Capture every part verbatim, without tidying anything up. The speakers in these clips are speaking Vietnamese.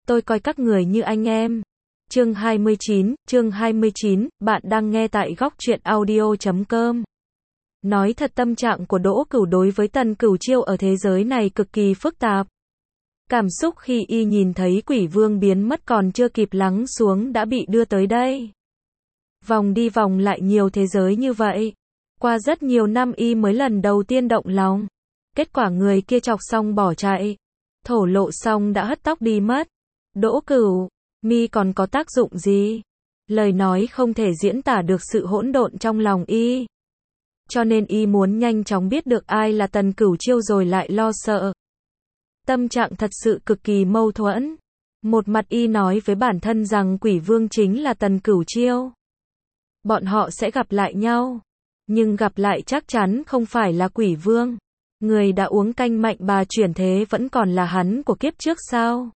tôi coi các người như anh em. Chương hai mươi chín, chương hai mươi chín, bạn đang nghe tại góc truyện audio chấm com. Nói thật, tâm trạng của Đỗ Cửu đối với Tần Cửu Chiêu ở thế giới này cực kỳ phức tạp. Cảm xúc khi y nhìn thấy quỷ vương biến mất còn chưa kịp lắng xuống đã bị đưa tới đây. Vòng đi vòng lại nhiều thế giới như vậy. Qua rất nhiều năm y mới lần đầu tiên động lòng. Kết quả người kia chọc xong bỏ chạy. Thổ lộ xong đã hất tóc đi mất. Đỗ Cửu, mi còn có tác dụng gì? Lời nói không thể diễn tả được sự hỗn độn trong lòng y. Cho nên y muốn nhanh chóng biết được ai là Tần Cửu Chiêu rồi lại lo sợ. Tâm trạng thật sự cực kỳ mâu thuẫn. Một mặt y nói với bản thân rằng quỷ vương chính là Tần Cửu Chiêu. Bọn họ sẽ gặp lại nhau. Nhưng gặp lại chắc chắn không phải là quỷ vương. Người đã uống canh mạnh bà chuyển thế vẫn còn là hắn của kiếp trước sao?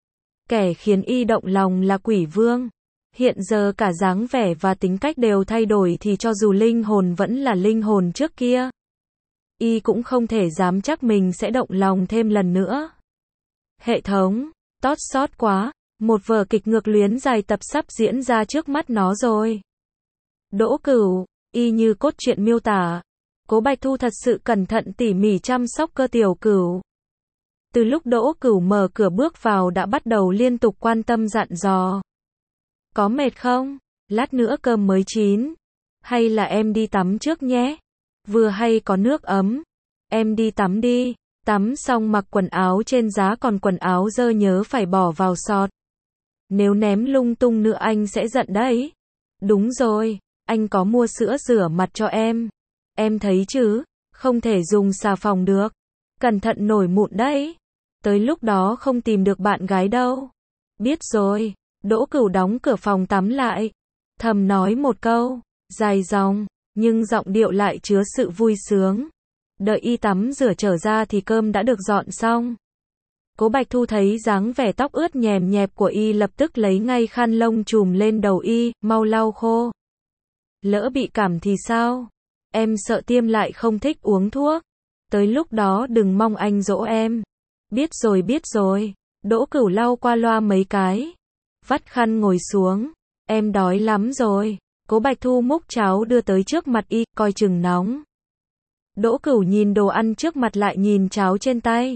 Kẻ khiến y động lòng là quỷ vương. Hiện giờ cả dáng vẻ và tính cách đều thay đổi thì cho dù linh hồn vẫn là linh hồn trước kia. Y cũng không thể dám chắc mình sẽ động lòng thêm lần nữa. Hệ thống, tót xót quá, một vở kịch ngược luyến dài tập sắp diễn ra trước mắt nó rồi. Đỗ Cửu, y như cốt truyện miêu tả. Cố Bạch Thu thật sự cẩn thận tỉ mỉ chăm sóc cơ tiểu Cửu. Từ lúc Đỗ Cửu mở cửa bước vào đã bắt đầu liên tục quan tâm dặn dò. Có mệt không? Lát nữa cơm mới chín. Hay là em đi tắm trước nhé? Vừa hay có nước ấm. Em đi tắm đi. Tắm xong mặc quần áo trên giá, còn quần áo dơ nhớ phải bỏ vào sọt. Nếu ném lung tung nữa anh sẽ giận đấy. Đúng rồi, anh có mua sữa rửa mặt cho em. Em thấy chứ, không thể dùng xà phòng được. Cẩn thận nổi mụn đấy. Tới lúc đó không tìm được bạn gái đâu. Biết rồi. Đỗ Cửu đóng cửa phòng tắm lại. Thầm nói một câu, dài dòng, nhưng giọng điệu lại chứa sự vui sướng. Đợi y tắm rửa trở ra thì cơm đã được dọn xong. Cố Bạch Thu thấy dáng vẻ tóc ướt nhèm nhẹp của y lập tức lấy ngay khăn lông chùm lên đầu y, mau lau khô. Lỡ bị cảm thì sao? Em sợ tiêm lại không thích uống thuốc. Tới lúc đó đừng mong anh dỗ em. Biết rồi biết rồi. Đỗ Cửu lau qua loa mấy cái. Vắt khăn ngồi xuống. Em đói lắm rồi. Cố Bạch Thu múc cháo đưa tới trước mặt y, coi chừng nóng. Đỗ Cửu nhìn đồ ăn trước mặt lại nhìn cháo trên tay.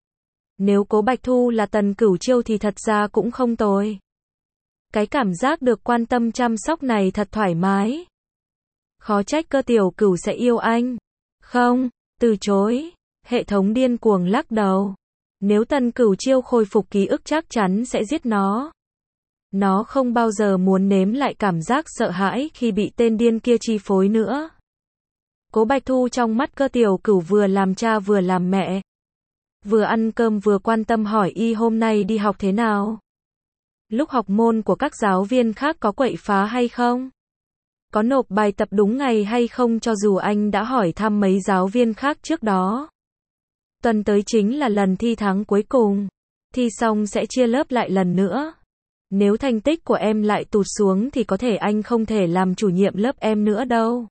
Nếu Cố Bạch Thu là Tần Cửu Chiêu thì thật ra cũng không tồi. Cái cảm giác được quan tâm chăm sóc này thật thoải mái. Khó trách cơ tiểu Cửu sẽ yêu anh. Không, từ chối. Hệ thống điên cuồng lắc đầu. Nếu Tần Cửu Chiêu khôi phục ký ức chắc chắn sẽ giết nó. Nó không bao giờ muốn nếm lại cảm giác sợ hãi khi bị tên điên kia chi phối nữa. Cố Bạch Thu trong mắt cơ tiểu Cửu vừa làm cha vừa làm mẹ. Vừa ăn cơm vừa quan tâm hỏi y hôm nay đi học thế nào. Lúc học môn của các giáo viên khác có quậy phá hay không? Có nộp bài tập đúng ngày hay không, cho dù anh đã hỏi thăm mấy giáo viên khác trước đó. Tuần tới chính là lần thi tháng cuối cùng. Thi xong sẽ chia lớp lại lần nữa. Nếu thành tích của em lại tụt xuống thì có thể anh không thể làm chủ nhiệm lớp em nữa đâu.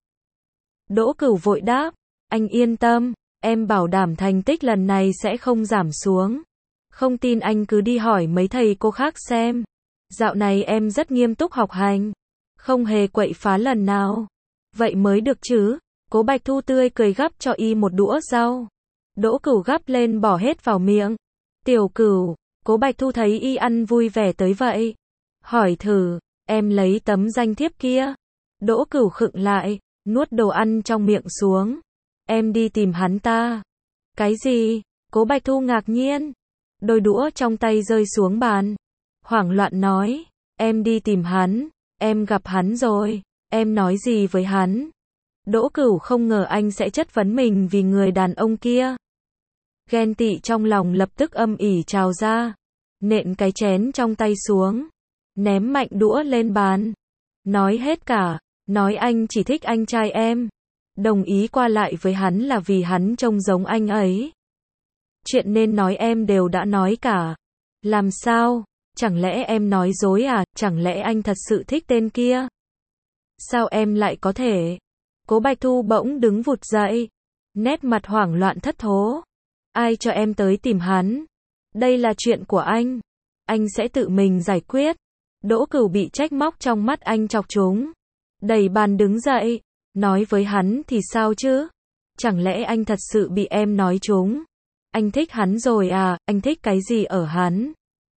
Đỗ Cửu vội đáp. Anh yên tâm, em bảo đảm thành tích lần này sẽ không giảm xuống. Không tin anh cứ đi hỏi mấy thầy cô khác xem. Dạo này em rất nghiêm túc học hành. Không hề quậy phá lần nào. Vậy mới được chứ. Cố Bạch Thu tươi cười gắp cho y một đũa rau. Đỗ Cửu gắp lên bỏ hết vào miệng. Tiểu Cửu, Cố Bạch Thu thấy y ăn vui vẻ tới vậy. Hỏi thử, em lấy tấm danh thiếp kia. Đỗ Cửu khựng lại, nuốt đồ ăn trong miệng xuống. Em đi tìm hắn ta. Cái gì? Cố Bạch Thu ngạc nhiên. Đôi đũa trong tay rơi xuống bàn. Hoảng loạn nói, em đi tìm hắn. Em gặp hắn rồi. Em nói gì với hắn? Đỗ Cửu không ngờ anh sẽ chất vấn mình vì người đàn ông kia. Ghen tị trong lòng lập tức âm ỉ trào ra. Nện cái chén trong tay xuống. Ném mạnh đũa lên bàn. Nói hết cả. Nói anh chỉ thích anh trai em. Đồng ý qua lại với hắn là vì hắn trông giống anh ấy. Chuyện nên nói em đều đã nói cả. Làm sao? Chẳng lẽ em nói dối à? Chẳng lẽ anh thật sự thích tên kia? Sao em lại có thể? Cố Bạch Thu bỗng đứng vụt dậy. Nét mặt hoảng loạn thất thố. Ai cho em tới tìm hắn? Đây là chuyện của anh. anh sẽ tự mình giải quyết. Đỗ Cửu bị trách móc trong mắt anh chọc chúng. Đẩy bàn đứng dậy, nói với hắn thì sao chứ? Chẳng lẽ anh thật sự bị em nói trúng? Anh thích hắn rồi à, anh thích cái gì ở hắn?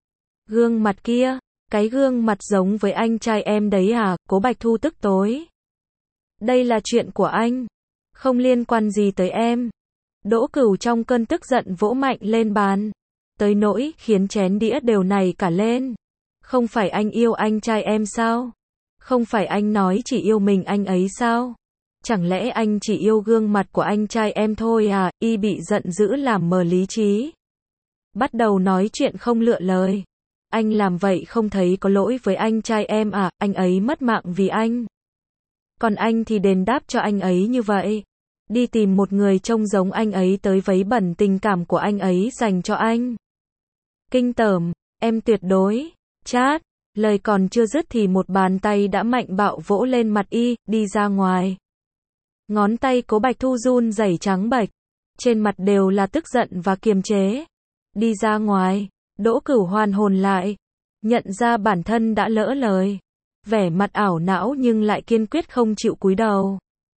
Gương mặt kia, cái gương mặt giống với anh trai em đấy à, Cố Bạch Thu tức tối. Đây là chuyện của anh, không liên quan gì tới em. Đỗ Cửu trong cơn tức giận vỗ mạnh lên bàn, tới nỗi khiến chén đĩa đều nảy cả lên. Không phải anh yêu anh trai em sao? Không phải anh nói chỉ yêu mình anh ấy sao? Chẳng lẽ anh chỉ yêu gương mặt của anh trai em thôi à? Y bị giận dữ làm mờ lý trí. Bắt đầu nói chuyện không lựa lời. Anh làm vậy không thấy có lỗi với anh trai em à? Anh ấy mất mạng vì anh. Còn anh thì đền đáp cho anh ấy như vậy. Đi tìm một người trông giống anh ấy tới vấy bẩn tình cảm của anh ấy dành cho anh. Kinh tởm, em tuyệt đối. Chát, lời còn chưa dứt thì một bàn tay đã mạnh bạo vỗ lên mặt y, đi ra ngoài. Ngón tay Cố Bạch Thu run rẩy trắng bệch, trên mặt đều là tức giận và kiềm chế. Đi ra ngoài, Đỗ Cửu hoàn hồn lại, nhận ra bản thân đã lỡ lời. Vẻ mặt ảo não nhưng lại kiên quyết không chịu cúi đầu.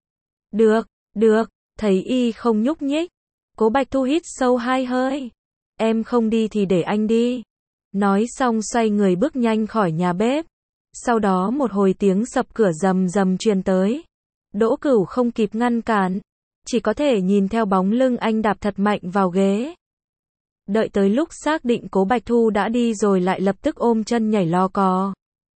Được, được, thấy y không nhúc nhích. Cố Bạch Thu hít sâu hai hơi. Em không đi thì để anh đi. Nói xong xoay người bước nhanh khỏi nhà bếp. Sau đó một hồi tiếng sập cửa rầm rầm truyền tới. Đỗ Cửu không kịp ngăn cản, chỉ có thể nhìn theo bóng lưng anh đạp thật mạnh vào ghế. Đợi tới lúc xác định Cố Bạch Thu đã đi rồi lại lập tức ôm chân nhảy lo cò.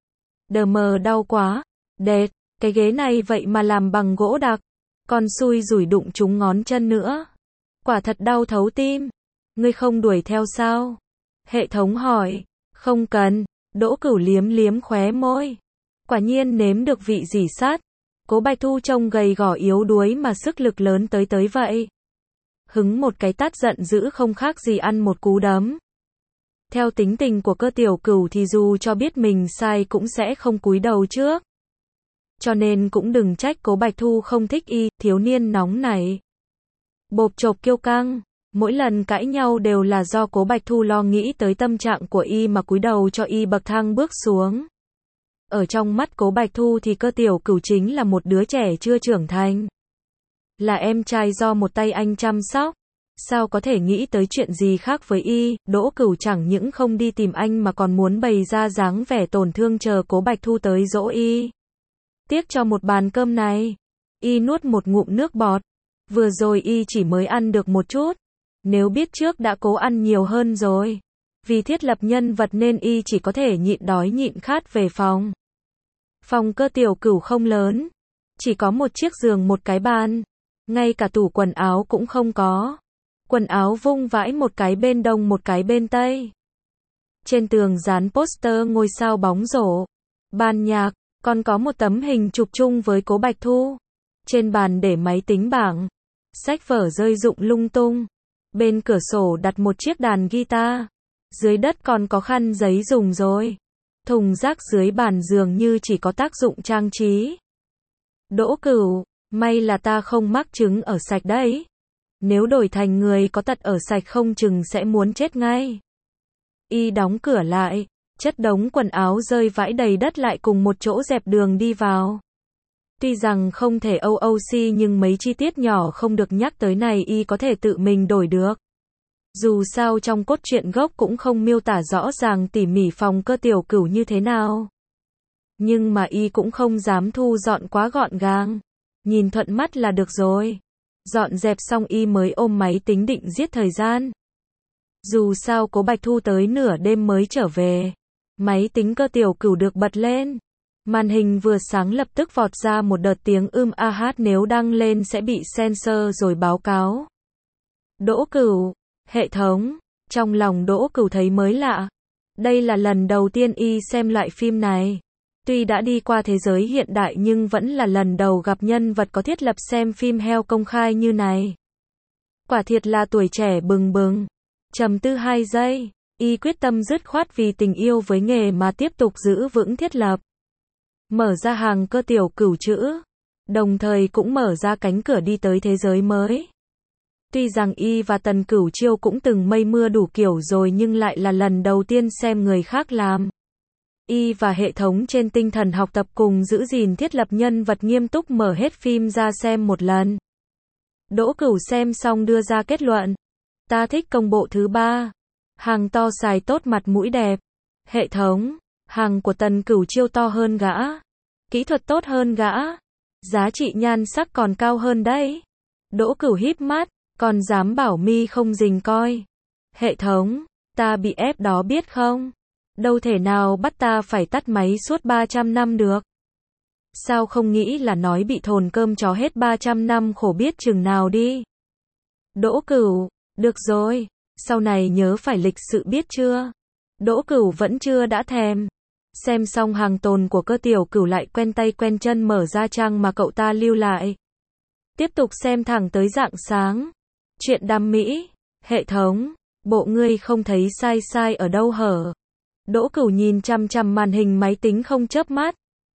Đờ mờ đau quá, đệt, cái ghế này vậy mà làm bằng gỗ đặc, còn xui rủi đụng trúng ngón chân nữa. Quả thật đau thấu tim. Ngươi không đuổi theo sao? Hệ thống hỏi. Không cần. Đỗ Cửu liếm liếm khóe môi. Quả nhiên nếm được vị rỉ sắt. Cố Bạch Thu trông gầy gò yếu đuối mà sức lực lớn tới tới vậy. Hứng một cái tát giận dữ không khác gì ăn một cú đấm. Theo tính tình của Cơ Tiểu Cửu thì dù cho biết mình sai cũng sẽ không cúi đầu trước. Cho nên cũng đừng trách Cố Bạch Thu không thích y, thiếu niên nóng này. Bộp chộp kiêu căng, mỗi lần cãi nhau đều là do Cố Bạch Thu lo nghĩ tới tâm trạng của y mà cúi đầu cho y bậc thang bước xuống. Ở trong mắt Cố Bạch Thu thì Cơ Tiểu Cửu chính là một đứa trẻ chưa trưởng thành. Là em trai do một tay anh chăm sóc. Sao có thể nghĩ tới chuyện gì khác với y? Đỗ Cửu chẳng những không đi tìm anh mà còn muốn bày ra dáng vẻ tổn thương chờ Cố Bạch Thu tới dỗ y. Tiếc cho một bàn cơm này. Y nuốt một ngụm nước bọt. Vừa rồi y chỉ mới ăn được một chút. Nếu biết trước đã cố ăn nhiều hơn rồi. Vì thiết lập nhân vật nên y chỉ có thể nhịn đói nhịn khát về phòng. Phòng Cơ Tiểu Cửu không lớn. Chỉ có một chiếc giường một cái bàn. Ngay cả tủ quần áo cũng không có. Quần áo vung vãi một cái bên đông một cái bên tây. Trên tường dán poster ngôi sao bóng rổ. Ban nhạc, còn có một tấm hình chụp chung với Cố Bạch Thu. Trên bàn để máy tính bảng. Sách vở rơi rụng lung tung. Bên cửa sổ đặt một chiếc đàn guitar. Dưới đất còn có khăn giấy dùng rồi. Thùng rác dưới bàn giường như chỉ có tác dụng trang trí. Đỗ Cửu, may là ta không mắc chứng ở sạch đấy. Nếu đổi thành người có tật ở sạch không chừng sẽ muốn chết ngay. Y đóng cửa lại, chất đống quần áo rơi vãi đầy đất lại cùng một chỗ dẹp đường đi vào. Tuy rằng không thể o o xê nhưng mấy chi tiết nhỏ không được nhắc tới này y có thể tự mình đổi được. Dù sao trong cốt truyện gốc cũng không miêu tả rõ ràng tỉ mỉ phòng Cơ Tiểu Cửu như thế nào. Nhưng mà y cũng không dám thu dọn quá gọn gàng. Nhìn thuận mắt là được rồi. Dọn dẹp xong y mới ôm máy tính định giết thời gian. Dù sao Cố Bạch Thu tới nửa đêm mới trở về. Máy tính Cơ Tiểu Cửu được bật lên. Màn hình vừa sáng lập tức vọt ra một đợt tiếng ưm a hát nếu đăng lên sẽ bị censor rồi báo cáo. Đỗ Cửu, hệ thống, trong lòng Đỗ Cửu thấy mới lạ. Đây là lần đầu tiên y xem loại phim này. Tuy đã đi qua thế giới hiện đại nhưng vẫn là lần đầu gặp nhân vật có thiết lập xem phim heo công khai như này. Quả thiệt là tuổi trẻ bừng bừng. Trầm tư hai giây, y quyết tâm dứt khoát vì tình yêu với nghề mà tiếp tục giữ vững thiết lập. Mở ra hàng Cơ Tiểu Cửu chữ, đồng thời cũng mở ra cánh cửa đi tới thế giới mới. Tuy rằng y và Tần Cửu Chiêu cũng từng mây mưa đủ kiểu rồi nhưng lại là lần đầu tiên xem người khác làm. Y và hệ thống trên tinh thần học tập cùng giữ gìn thiết lập nhân vật nghiêm túc mở hết phim ra xem một lần. Đỗ Cửu xem xong đưa ra kết luận. Ta thích công bộ thứ ba. Hàng to xài tốt mặt mũi đẹp. Hệ thống. Hàng của Tần Cửu Chiêu to hơn gã. Kỹ thuật tốt hơn gã. Giá trị nhan sắc còn cao hơn đấy. Đỗ Cửu híp mắt. Còn dám bảo mi không rình coi. Hệ thống. Ta bị ép đó biết không? Đâu thể nào bắt ta phải tắt máy suốt ba trăm năm được. Sao không nghĩ là nói bị thồn cơm chó hết ba trăm năm khổ biết chừng nào đi. Đỗ Cửu. Được rồi. Sau này nhớ phải lịch sự biết chưa? Đỗ Cửu vẫn chưa đã thèm. Xem xong hàng tồn của Cơ Tiểu Cửu lại quen tay quen chân mở ra trang mà cậu ta lưu lại. Tiếp tục xem thẳng tới rạng sáng. Chuyện đam mỹ. Hệ thống. Bộ ngươi không thấy sai sai ở đâu hở? Đỗ Cửu nhìn chằm chằm màn hình máy tính không chớp mắt.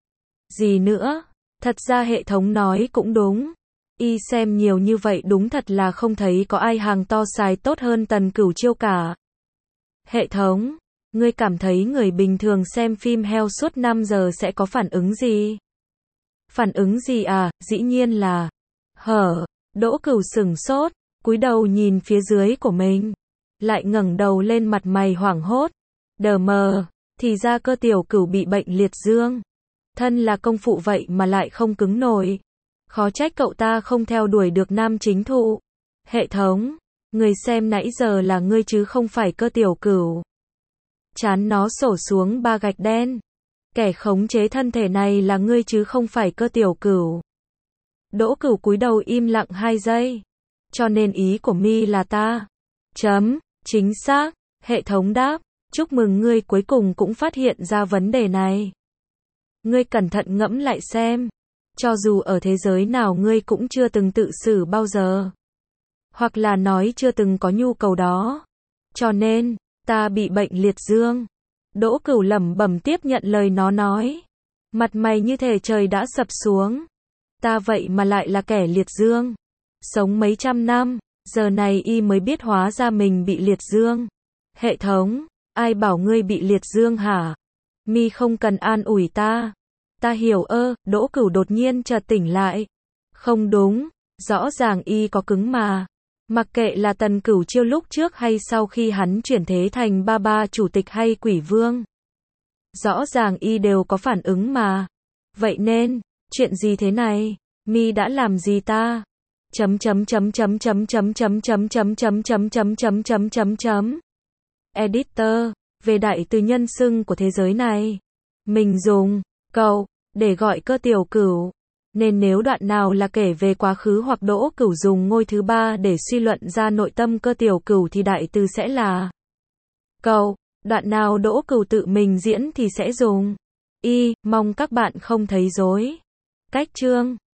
Gì nữa? Thật ra hệ thống nói cũng đúng. Y xem nhiều như vậy đúng thật là không thấy có ai hàng to xài tốt hơn Tần Cửu Chiêu cả. Hệ thống. Ngươi cảm thấy người bình thường xem phim heo suốt năm giờ sẽ có phản ứng gì? Phản ứng gì à? Dĩ nhiên là... Hở. Đỗ Cửu sửng sốt, cúi đầu nhìn phía dưới của mình. Lại ngẩng đầu lên mặt mày hoảng hốt. Đờ mờ. Thì ra Cơ Tiểu Cửu bị bệnh liệt dương. Thân là công phụ vậy mà lại không cứng nổi. Khó trách cậu ta không theo đuổi được nam chính thụ. Hệ thống. Người xem nãy giờ là ngươi chứ không phải Cơ Tiểu Cửu. Chán nó sổ xuống ba gạch đen. Kẻ khống chế thân thể này là ngươi chứ không phải Cơ Tiểu Cửu. Đỗ Cửu cúi đầu im lặng hai giây. Cho nên ý của mi là ta. Chấm. Chính xác. Hệ thống đáp. Chúc mừng ngươi cuối cùng cũng phát hiện ra vấn đề này. Ngươi cẩn thận ngẫm lại xem. Cho dù ở thế giới nào ngươi cũng chưa từng tự xử bao giờ. Hoặc là nói chưa từng có nhu cầu đó. Cho nên, ta bị bệnh liệt dương. Đỗ Cửu lẩm bẩm tiếp nhận lời nó nói. Mặt mày như thể trời đã sập xuống. Ta vậy mà lại là kẻ liệt dương. Sống mấy trăm năm, giờ này y mới biết hóa ra mình bị liệt dương. Hệ thống. Ai bảo ngươi bị liệt dương hả? Mi không cần an ủi ta. Ta hiểu ơ, Đỗ Cửu đột nhiên chợt tỉnh lại. Không đúng, rõ ràng y có cứng mà. Mặc kệ là Tần Cửu Chiêu lúc trước hay sau khi hắn chuyển thế thành ba ba chủ tịch hay quỷ vương. Rõ ràng y đều có phản ứng mà. Vậy nên, chuyện gì thế này? Mi đã làm gì ta? Chấm chấm chấm chấm chấm chấm chấm chấm chấm chấm chấm chấm chấm chấm chấm chấm. Editor, về đại từ nhân xưng của thế giới này. Mình dùng cậu để gọi Cơ Tiểu Cửu. Nên nếu đoạn nào là kể về quá khứ hoặc Đỗ Cửu dùng ngôi thứ ba để suy luận ra nội tâm Cơ Tiểu Cửu thì đại từ sẽ là cậu. Đoạn nào Đỗ Cửu tự mình diễn thì sẽ dùng y. Mong các bạn không thấy rối. Cách chương